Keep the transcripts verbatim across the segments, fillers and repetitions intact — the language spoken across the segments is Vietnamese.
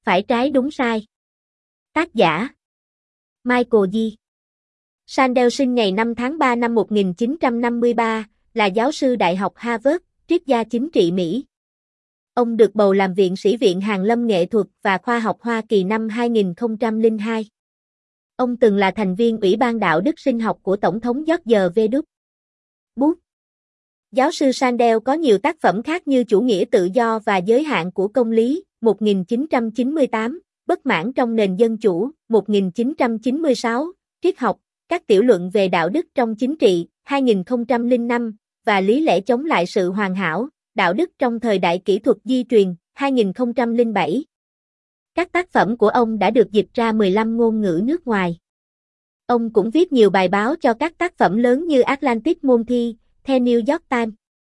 Phải trái đúng sai. Tác giả Michael D. Sandel sinh ngày năm tháng ba năm một nghìn chín trăm năm mươi ba, là giáo sư Đại học Harvard, triết gia chính trị Mỹ. Ông được bầu làm viện sĩ Viện Hàn lâm Nghệ thuật và Khoa học Hoa Kỳ năm hai nghìn không trăm lẻ hai. Ông từng là thành viên Ủy ban Đạo đức Sinh học của Tổng thống George W. Bush. Giáo sư Sandel có nhiều tác phẩm khác như Chủ nghĩa tự do và giới hạn của công lý, một nghìn chín trăm chín mươi tám, Bất mãn trong nền dân chủ, một nghìn chín trăm chín mươi sáu, Triết học, các tiểu luận về đạo đức trong chính trị, hai nghìn không trăm lẻ năm, và Lý lẽ chống lại sự hoàn hảo, đạo đức trong thời đại kỹ thuật di truyền, hai nghìn không trăm lẻ bảy. Các tác phẩm của ông đã được dịch ra mười lăm ngôn ngữ nước ngoài. Ông cũng viết nhiều bài báo cho các tác phẩm lớn như Atlantic Monthly, The New York Times.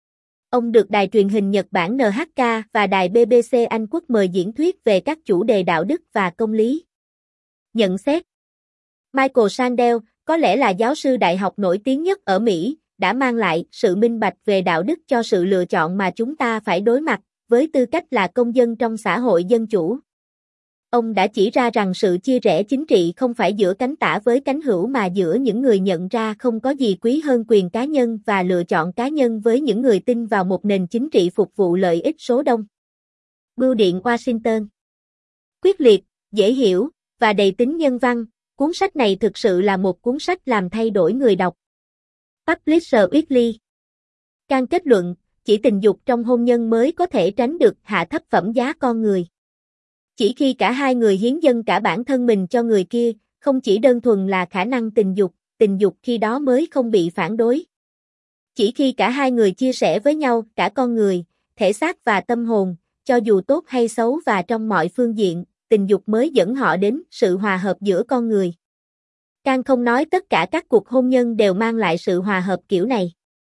Ông được đài truyền hình Nhật Bản en hát ca và đài bê bê xê Anh Quốc mời diễn thuyết về các chủ đề đạo đức và công lý. Nhận xét: Michael Sandel, có lẽ là giáo sư đại học nổi tiếng nhất ở Mỹ, đã mang lại sự minh bạch về đạo đức cho sự lựa chọn mà chúng ta phải đối mặt, với tư cách là công dân trong xã hội dân chủ. Ông đã chỉ ra rằng sự chia rẽ chính trị không phải giữa cánh tả với cánh hữu mà giữa những người nhận ra không có gì quý hơn quyền cá nhân và lựa chọn cá nhân với những người tin vào một nền chính trị phục vụ lợi ích số đông. Bưu điện Washington. Quyết liệt, dễ hiểu, và đầy tính nhân văn, cuốn sách này thực sự là một cuốn sách làm thay đổi người đọc. Publisher Weekly. Can kết luận, chỉ tình dục trong hôn nhân mới có thể tránh được hạ thấp phẩm giá con người. Chỉ khi cả hai người hiến dâng cả bản thân mình cho người kia, không chỉ đơn thuần là khả năng tình dục, tình dục khi đó mới không bị phản đối. Chỉ khi cả hai người chia sẻ với nhau cả con người, thể xác và tâm hồn, cho dù tốt hay xấu và trong mọi phương diện, tình dục mới dẫn họ đến sự hòa hợp giữa con người. Can không nói tất cả các cuộc hôn nhân đều mang lại sự hòa hợp kiểu này.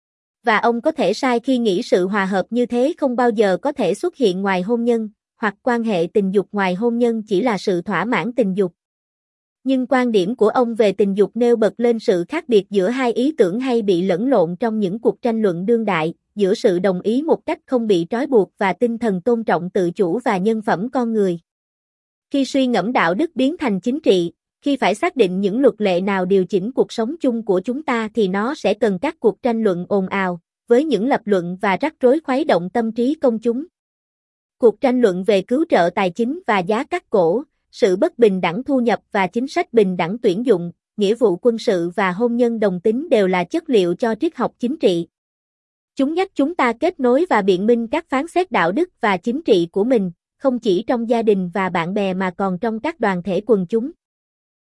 Và ông có thể sai khi nghĩ sự hòa hợp như thế không bao giờ có thể xuất hiện ngoài hôn nhân, hoặc quan hệ tình dục ngoài hôn nhân chỉ là sự thỏa mãn tình dục. Nhưng quan điểm của ông về tình dục nêu bật lên sự khác biệt giữa hai ý tưởng hay bị lẫn lộn trong những cuộc tranh luận đương đại, giữa sự đồng ý một cách không bị trói buộc và tinh thần tôn trọng tự chủ và nhân phẩm con người. Khi suy ngẫm đạo đức biến thành chính trị, khi phải xác định những luật lệ nào điều chỉnh cuộc sống chung của chúng ta thì nó sẽ cần các cuộc tranh luận ồn ào, với những lập luận và rắc rối khuấy động tâm trí công chúng. Cuộc tranh luận về cứu trợ tài chính và giá cắt cổ, sự bất bình đẳng thu nhập và chính sách bình đẳng tuyển dụng, nghĩa vụ quân sự và hôn nhân đồng tính đều là chất liệu cho triết học chính trị. Chúng nhắc chúng ta kết nối và biện minh các phán xét đạo đức và chính trị của mình, không chỉ trong gia đình và bạn bè mà còn trong các đoàn thể quần chúng.